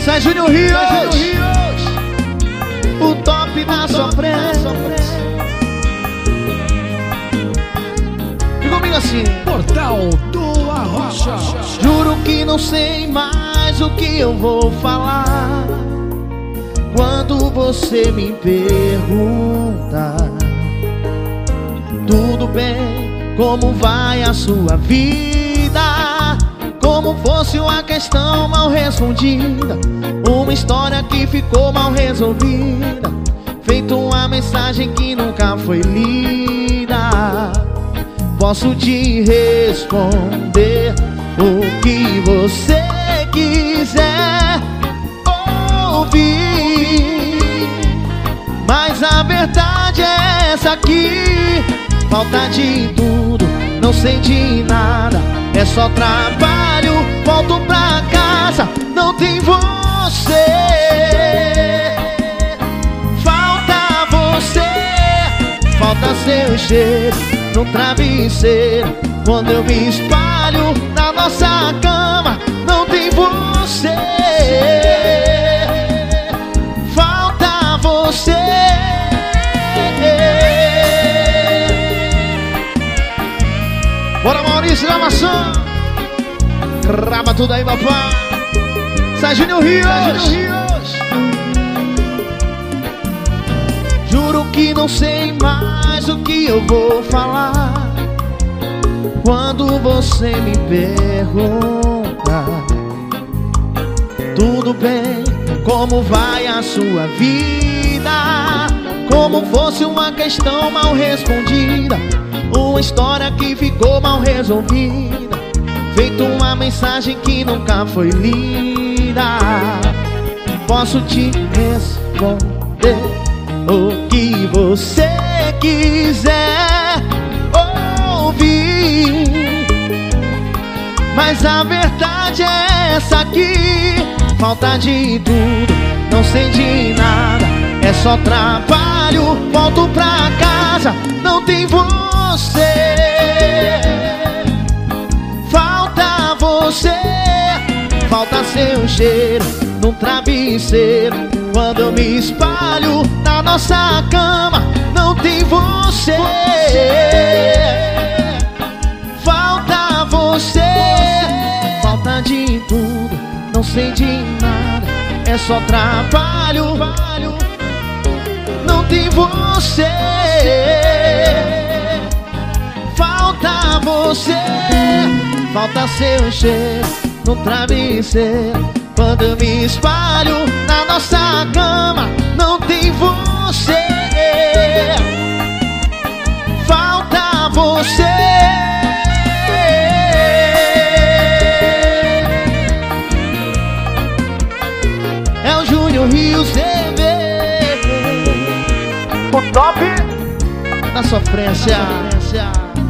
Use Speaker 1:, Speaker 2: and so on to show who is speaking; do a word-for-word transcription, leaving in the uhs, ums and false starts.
Speaker 1: Sai Júnior Rios, o top da sofrência. E comigo assim:
Speaker 2: Portal do Arrocha.
Speaker 1: juro que não sei mais o que eu vou falar quando você me pergunta: tudo bem, como vai a sua vida? Como fosse uma questão mal respondida, uma história que ficou mal resolvida, feito uma mensagem que nunca foi lida. Posso te responder o que você quiser ouvir, mas a verdade é essa aqui: falta de tudo, não sei de nada, é só trabalho, volto pra casa, não tem você. Falta você, falta seu cheiro no travesseiro, quando eu me espalho na nossa cama, não tem você. Falta você. Bora, Maurício da Maçã, grava tudo aí, papai. Sai Júnior Rios. Juro que não sei mais o que eu vou falar quando você me pergunta: tudo bem, como vai a sua vida? Como fosse uma questão mal respondida, uma história que ficou mal resolvida, feito uma mensagem que nunca foi lida. Posso te responder o que você quiser ouvir, mas a verdade é essa aqui: falta de tudo, não sei de nada, é só trabalho, volto pra casa, não tem você. Falta você, falta seu cheiro no travesseiro, quando eu me espalho na nossa cama, não tem você. Falta você, falta de tudo, não sei de nada, é só trabalho, não tem você. Falta você, falta seu cheiro no travesseiro, quando eu me espalho na nossa cama, não tem você. Falta você. É o Júnior Rios, o top da sofrência.